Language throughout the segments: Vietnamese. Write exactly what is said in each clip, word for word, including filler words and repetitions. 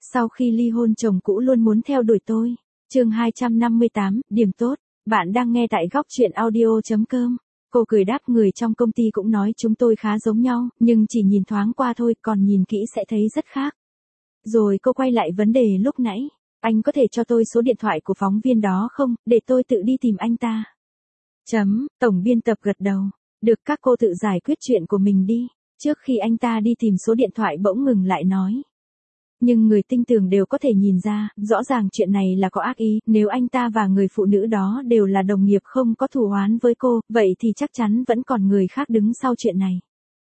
Sau khi ly hôn chồng cũ luôn muốn theo đuổi tôi. Chương hai trăm năm mươi tám, điểm tốt. Bạn đang nghe tại góc truyện audio chấm com. Cô cười đáp, người trong công ty cũng nói chúng tôi khá giống nhau, nhưng chỉ nhìn thoáng qua thôi, còn nhìn kỹ sẽ thấy rất khác. Rồi cô quay lại vấn đề lúc nãy. Anh có thể cho tôi số điện thoại của phóng viên đó không, để tôi tự đi tìm anh ta. Chấm, tổng biên tập gật đầu. Được, các cô tự giải quyết chuyện của mình đi. Trước khi anh ta đi tìm số điện thoại bỗng ngừng lại nói. Nhưng người tinh tường đều có thể nhìn ra, rõ ràng chuyện này là có ác ý, nếu anh ta và người phụ nữ đó đều là đồng nghiệp không có thù oán với cô, vậy thì chắc chắn vẫn còn người khác đứng sau chuyện này.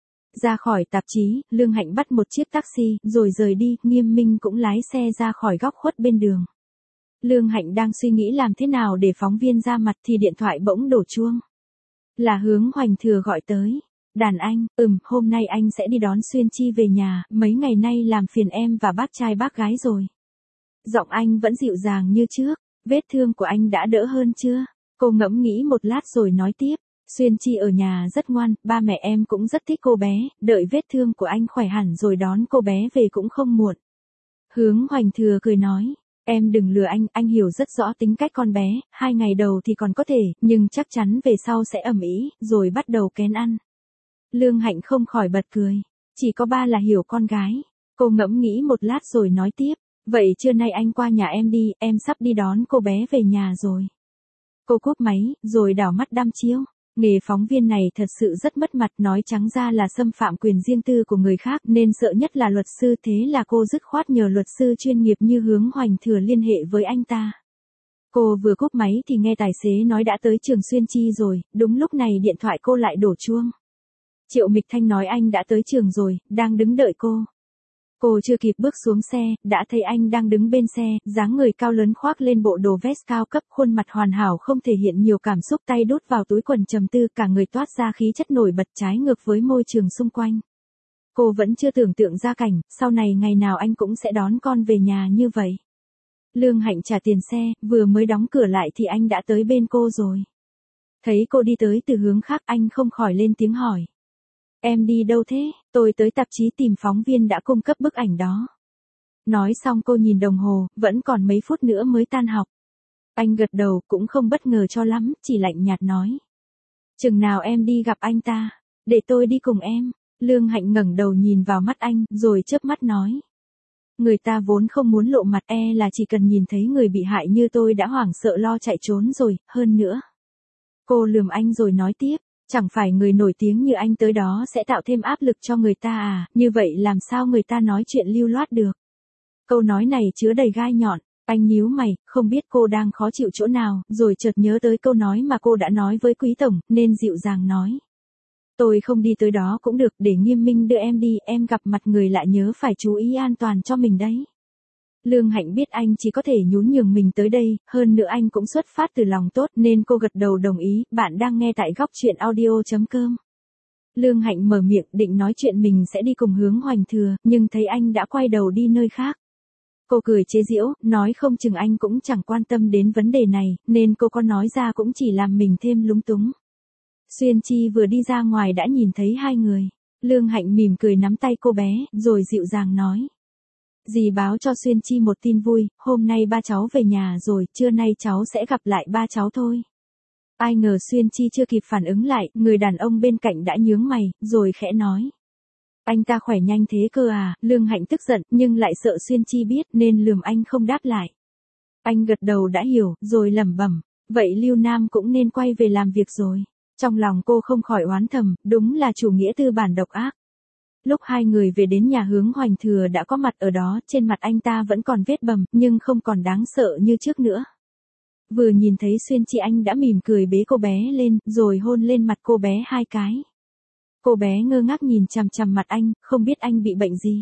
Ra khỏi tạp chí, Lương Hạnh bắt một chiếc taxi, rồi rời đi, Nghiêm Minh cũng lái xe ra khỏi góc khuất bên đường. Lương Hạnh đang suy nghĩ làm thế nào để phóng viên ra mặt thì điện thoại bỗng đổ chuông. Là Hướng Hoành Thừa gọi tới. Đàn anh, ừm, hôm nay anh sẽ đi đón Xuyên Chi về nhà, mấy ngày nay làm phiền em và bác trai bác gái rồi. Giọng anh vẫn dịu dàng như trước, vết thương của anh đã đỡ hơn chưa? Cô ngẫm nghĩ một lát rồi nói tiếp, Xuyên Chi ở nhà rất ngoan, ba mẹ em cũng rất thích cô bé, đợi vết thương của anh khỏe hẳn rồi đón cô bé về cũng không muộn. Hướng Hoành Thừa cười nói, em đừng lừa anh, anh hiểu rất rõ tính cách con bé, hai ngày đầu thì còn có thể, nhưng chắc chắn về sau sẽ ầm ĩ, rồi bắt đầu kén ăn. Lương Hạnh không khỏi bật cười. Chỉ có ba là hiểu con gái. Cô ngẫm nghĩ một lát rồi nói tiếp. Vậy trưa nay anh qua nhà em đi, em sắp đi đón cô bé về nhà rồi. Cô cúp máy, rồi đảo mắt đăm chiêu. Nghề phóng viên này thật sự rất mất mặt, nói trắng ra là xâm phạm quyền riêng tư của người khác, nên sợ nhất là luật sư, thế là cô dứt khoát nhờ luật sư chuyên nghiệp như Hướng Hoành Thừa liên hệ với anh ta. Cô vừa cúp máy thì nghe tài xế nói đã tới trường Xuyên Chi rồi, đúng lúc này điện thoại cô lại đổ chuông. Triệu Mịch Thanh nói anh đã tới trường rồi, đang đứng đợi cô. Cô chưa kịp bước xuống xe, đã thấy anh đang đứng bên xe, dáng người cao lớn khoác lên bộ đồ vest cao cấp, khuôn mặt hoàn hảo không thể hiện nhiều cảm xúc, tay đút vào túi quần trầm tư, cả người toát ra khí chất nổi bật trái ngược với môi trường xung quanh. Cô vẫn chưa tưởng tượng ra cảnh, sau này ngày nào anh cũng sẽ đón con về nhà như vậy. Lương Hạnh trả tiền xe, vừa mới đóng cửa lại thì anh đã tới bên cô rồi. Thấy cô đi tới từ hướng khác, anh không khỏi lên tiếng hỏi. Em đi đâu thế? Tôi tới tạp chí tìm phóng viên đã cung cấp bức ảnh đó. Nói xong cô nhìn đồng hồ, vẫn còn mấy phút nữa mới tan học. Anh gật đầu, cũng không bất ngờ cho lắm, chỉ lạnh nhạt nói. Chừng nào em đi gặp anh ta, để tôi đi cùng em. Lương Hạnh ngẩng đầu nhìn vào mắt anh, rồi chớp mắt nói. Người ta vốn không muốn lộ mặt, e là chỉ cần nhìn thấy người bị hại như tôi đã hoảng sợ lo chạy trốn rồi, hơn nữa. Cô lườm anh rồi nói tiếp. Chẳng phải người nổi tiếng như anh tới đó sẽ tạo thêm áp lực cho người ta à, như vậy làm sao người ta nói chuyện lưu loát được. Câu nói này chứa đầy gai nhọn, anh nhíu mày, không biết cô đang khó chịu chỗ nào, rồi chợt nhớ tới câu nói mà cô đã nói với Quý Tổng, nên dịu dàng nói. Tôi không đi tới đó cũng được, để Nghiêm Minh đưa em đi, em gặp mặt người lạ nhớ phải chú ý an toàn cho mình đấy. Lương Hạnh biết anh chỉ có thể nhún nhường mình tới đây, hơn nữa anh cũng xuất phát từ lòng tốt nên cô gật đầu đồng ý. Bạn đang nghe tại góc truyện audio chấm com. Lương Hạnh mở miệng định nói chuyện mình sẽ đi cùng Hướng Hoành Thừa, nhưng thấy anh đã quay đầu đi nơi khác. Cô cười chế giễu, nói không chừng anh cũng chẳng quan tâm đến vấn đề này, nên cô có nói ra cũng chỉ làm mình thêm lúng túng. Xuyên Chi vừa đi ra ngoài đã nhìn thấy hai người. Lương Hạnh mỉm cười nắm tay cô bé, rồi dịu dàng nói. Dì báo cho Xuyên Chi một tin vui, hôm nay ba cháu về nhà rồi, trưa nay cháu sẽ gặp lại ba cháu thôi. Ai ngờ Xuyên Chi chưa kịp phản ứng lại, người đàn ông bên cạnh đã nhướng mày, rồi khẽ nói. Anh ta khỏe nhanh thế cơ à? Lương Hạnh tức giận, nhưng lại sợ Xuyên Chi biết nên lườm anh không đáp lại. Anh gật đầu đã hiểu, rồi lẩm bẩm, vậy Lưu Nam cũng nên quay về làm việc rồi. Trong lòng cô không khỏi oán thầm, đúng là chủ nghĩa tư bản độc ác. Lúc hai người về đến nhà Hướng Hoành Thừa đã có mặt ở đó, trên mặt anh ta vẫn còn vết bầm, nhưng không còn đáng sợ như trước nữa. Vừa nhìn thấy Xuyên Chi anh đã mỉm cười bế cô bé lên, rồi hôn lên mặt cô bé hai cái. Cô bé ngơ ngác nhìn chằm chằm mặt anh, không biết anh bị bệnh gì.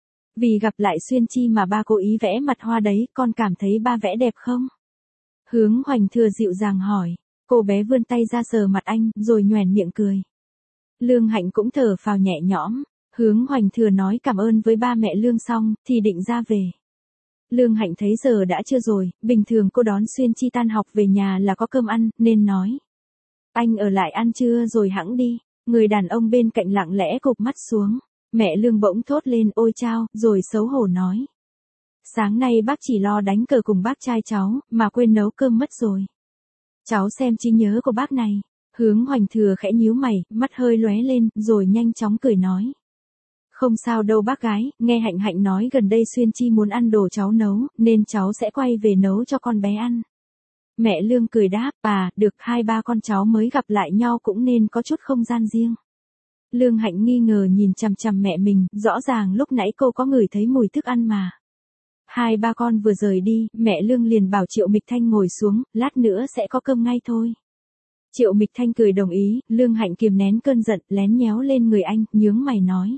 Vì gặp lại Xuyên Chi mà ba cố ý vẽ mặt hoa đấy, con cảm thấy ba vẽ đẹp không? Hướng Hoành Thừa dịu dàng hỏi, cô bé vươn tay ra sờ mặt anh, rồi nhoẻn miệng cười. Lương Hạnh cũng thở phào nhẹ nhõm. Hướng Hoành Thừa nói cảm ơn với ba mẹ Lương xong, thì định ra về. Lương Hạnh thấy giờ đã trưa rồi, bình thường cô đón Xuyên Chi tan học về nhà là có cơm ăn, nên nói. Anh ở lại ăn trưa rồi hẵng đi. Người đàn ông bên cạnh lặng lẽ cụp mắt xuống. Mẹ Lương bỗng thốt lên ôi chao, rồi xấu hổ nói. Sáng nay bác chỉ lo đánh cờ cùng bác trai cháu, mà quên nấu cơm mất rồi. Cháu xem trí nhớ của bác này. Hướng Hoành Thừa khẽ nhíu mày, mắt hơi lóe lên, rồi nhanh chóng cười nói. Không sao đâu bác gái, nghe Hạnh Hạnh nói gần đây Xuyên Chi muốn ăn đồ cháu nấu, nên cháu sẽ quay về nấu cho con bé ăn. Mẹ Lương cười đáp, à, được hai ba con cháu mới gặp lại nhau cũng nên có chút không gian riêng. Lương Hạnh nghi ngờ nhìn chằm chằm mẹ mình, rõ ràng lúc nãy cô có ngửi thấy mùi thức ăn mà. Hai ba con vừa rời đi, mẹ Lương liền bảo Triệu Mịch Thanh ngồi xuống, lát nữa sẽ có cơm ngay thôi. Triệu Mịch Thanh cười đồng ý, Lương Hạnh kiềm nén cơn giận, lén nhéo lên người anh, nhướng mày nói.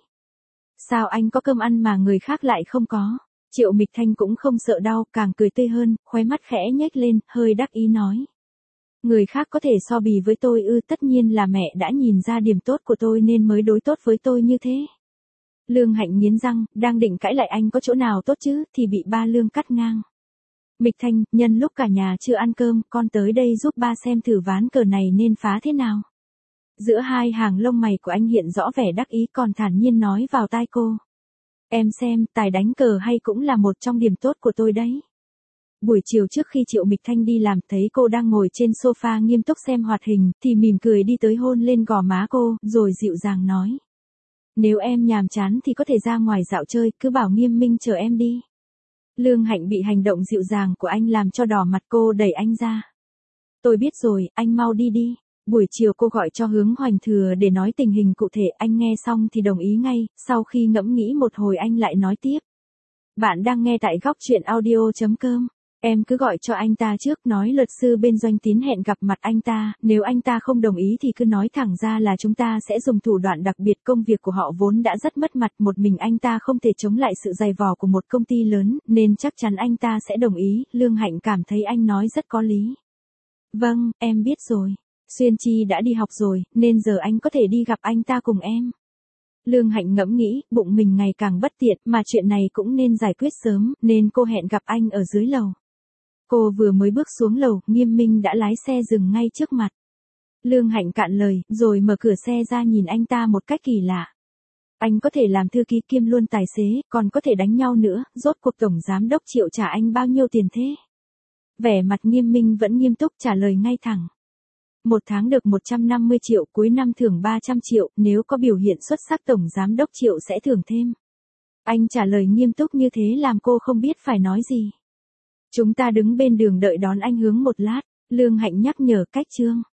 Sao anh có cơm ăn mà người khác lại không có? Triệu Mịch Thanh cũng không sợ đau, càng cười tươi hơn, khóe mắt khẽ nhếch lên, hơi đắc ý nói. Người khác có thể so bì với tôi ư, tất nhiên là mẹ đã nhìn ra điểm tốt của tôi nên mới đối tốt với tôi như thế. Lương Hạnh nghiến răng, đang định cãi lại anh có chỗ nào tốt chứ, thì bị ba Lương cắt ngang. Mịch Thanh, nhân lúc cả nhà chưa ăn cơm, con tới đây giúp ba xem thử ván cờ này nên phá thế nào. Giữa hai hàng lông mày của anh hiện rõ vẻ đắc ý, còn thản nhiên nói vào tai cô. Em xem, tài đánh cờ hay cũng là một trong điểm tốt của tôi đấy. Buổi chiều trước khi Triệu Mịch Thanh đi làm thấy cô đang ngồi trên sofa nghiêm túc xem hoạt hình, thì mỉm cười đi tới hôn lên gò má cô, rồi dịu dàng nói. Nếu em nhàm chán thì có thể ra ngoài dạo chơi, cứ bảo Nghiêm Minh chờ em đi. Lương Hạnh bị hành động dịu dàng của anh làm cho đỏ mặt, cô đẩy anh ra. Tôi biết rồi, anh mau đi đi. Buổi chiều cô gọi cho Hướng Hoành Thừa để nói tình hình cụ thể, anh nghe xong thì đồng ý ngay, sau khi ngẫm nghĩ một hồi anh lại nói tiếp. Bạn đang nghe tại góc truyện audio chấm com. Em cứ gọi cho anh ta trước, nói luật sư bên Doanh Tín hẹn gặp mặt anh ta, nếu anh ta không đồng ý thì cứ nói thẳng ra là chúng ta sẽ dùng thủ đoạn đặc biệt, công việc của họ vốn đã rất mất mặt, một mình anh ta không thể chống lại sự dày vò của một công ty lớn, nên chắc chắn anh ta sẽ đồng ý. Lương Hạnh cảm thấy anh nói rất có lý. Vâng, em biết rồi. Xuyên Chi đã đi học rồi, nên giờ anh có thể đi gặp anh ta cùng em. Lương Hạnh ngẫm nghĩ, bụng mình ngày càng bất tiện, mà chuyện này cũng nên giải quyết sớm, nên cô hẹn gặp anh ở dưới lầu. Cô vừa mới bước xuống lầu, Nghiêm Minh đã lái xe dừng ngay trước mặt. Lương Hạnh cạn lời, rồi mở cửa xe ra nhìn anh ta một cách kỳ lạ. Anh có thể làm thư ký kiêm luôn tài xế, còn có thể đánh nhau nữa, rốt cuộc tổng giám đốc Triệu trả anh bao nhiêu tiền thế? Vẻ mặt Nghiêm Minh vẫn nghiêm túc trả lời ngay thẳng. Một tháng được một trăm năm mươi triệu, cuối năm thưởng ba trăm triệu, nếu có biểu hiện xuất sắc tổng giám đốc Triệu sẽ thưởng thêm. Anh trả lời nghiêm túc như thế làm cô không biết phải nói gì. Chúng ta đứng bên đường đợi đón anh Hướng một lát, Lương Hạnh nhắc nhở cách Trương.